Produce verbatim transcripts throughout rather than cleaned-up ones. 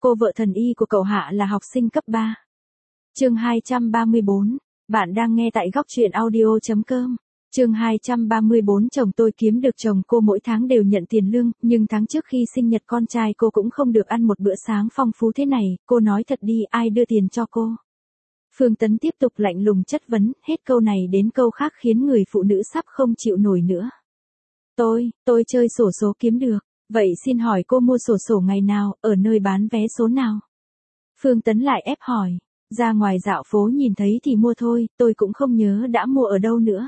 cô vợ thần y của cậu Hạ là học sinh cấp ba. Chương hai trăm ba mươi bốn, bạn đang nghe tại góc truyện audio chấm com. Chương hai trăm ba mươi bốn, chồng tôi kiếm được chồng cô mỗi tháng đều nhận tiền lương, nhưng tháng trước khi sinh nhật con trai cô cũng không được ăn một bữa sáng phong phú thế này, cô nói thật đi, ai đưa tiền cho cô? Phương Tấn tiếp tục lạnh lùng chất vấn, hết câu này đến câu khác khiến người phụ nữ sắp không chịu nổi nữa. Tôi, tôi chơi xổ số kiếm được, vậy xin hỏi cô mua xổ sổ ngày nào, ở nơi bán vé số nào? Phương Tấn lại ép hỏi, ra ngoài dạo phố nhìn thấy thì mua thôi, tôi cũng không nhớ đã mua ở đâu nữa.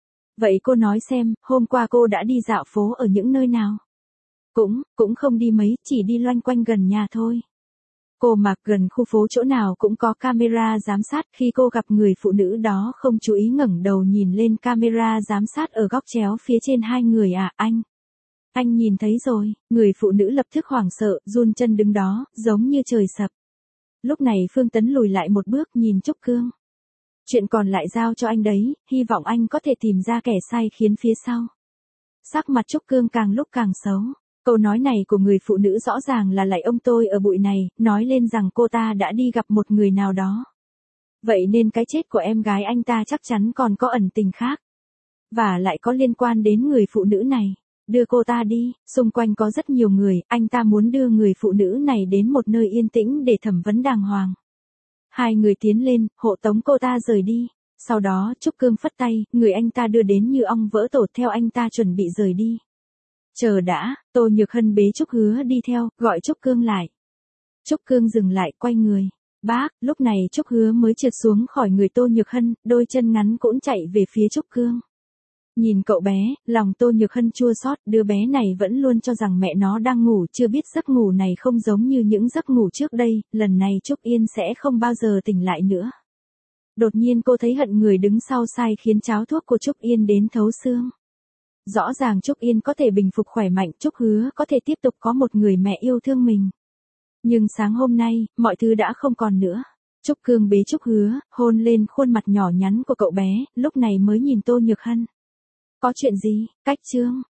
Vậy cô nói xem, hôm qua cô đã đi dạo phố ở những nơi nào? Cũng, cũng không đi mấy, chỉ đi loanh quanh gần nhà thôi. Cô mặc gần khu phố chỗ nào cũng có camera giám sát, khi cô gặp người phụ nữ đó không chú ý ngẩng đầu nhìn lên camera giám sát ở góc chéo phía trên hai người à, anh. Anh nhìn thấy rồi, người phụ nữ lập tức hoảng sợ, run chân đứng đó, giống như trời sập. Lúc này Phương Tấn lùi lại một bước nhìn Trúc Cương. Chuyện còn lại giao cho anh đấy, hy vọng anh có thể tìm ra kẻ sai khiến phía sau. Sắc mặt Trúc Cương càng lúc càng xấu. Câu nói này của người phụ nữ rõ ràng là lạy ông tôi ở bụi này, nói lên rằng cô ta đã đi gặp một người nào đó. Vậy nên cái chết của em gái anh ta chắc chắn còn có ẩn tình khác. Và lại có liên quan đến người phụ nữ này. Đưa cô ta đi, xung quanh có rất nhiều người, anh ta muốn đưa người phụ nữ này đến một nơi yên tĩnh để thẩm vấn đàng hoàng. Hai người tiến lên, hộ tống cô ta rời đi. Sau đó Trúc Cương phất tay, người anh ta đưa đến như ong vỡ tổ theo anh ta chuẩn bị rời đi. Chờ đã, Tô Nhược Hân bế Trúc Hứa đi theo, gọi Trúc Cương lại. Trúc Cương dừng lại, quay người. Bác, lúc này Trúc Hứa mới trượt xuống khỏi người Tô Nhược Hân, đôi chân ngắn cũn chạy về phía Trúc Cương. Nhìn cậu bé, lòng Tô Nhược Hân chua xót, đứa bé này vẫn luôn cho rằng mẹ nó đang ngủ, chưa biết giấc ngủ này không giống như những giấc ngủ trước đây, lần này Trúc Yên sẽ không bao giờ tỉnh lại nữa. Đột nhiên cô thấy hận người đứng sau sai khiến cháo thuốc của Trúc Yên đến thấu xương. Rõ ràng Trúc Yên có thể bình phục khỏe mạnh, Trúc Hứa có thể tiếp tục có một người mẹ yêu thương mình. Nhưng sáng hôm nay, mọi thứ đã không còn nữa. Trúc Cương bế Trúc Hứa, hôn lên khuôn mặt nhỏ nhắn của cậu bé, lúc này mới nhìn Tô Nhược Hân. Có chuyện gì? Cách Trương,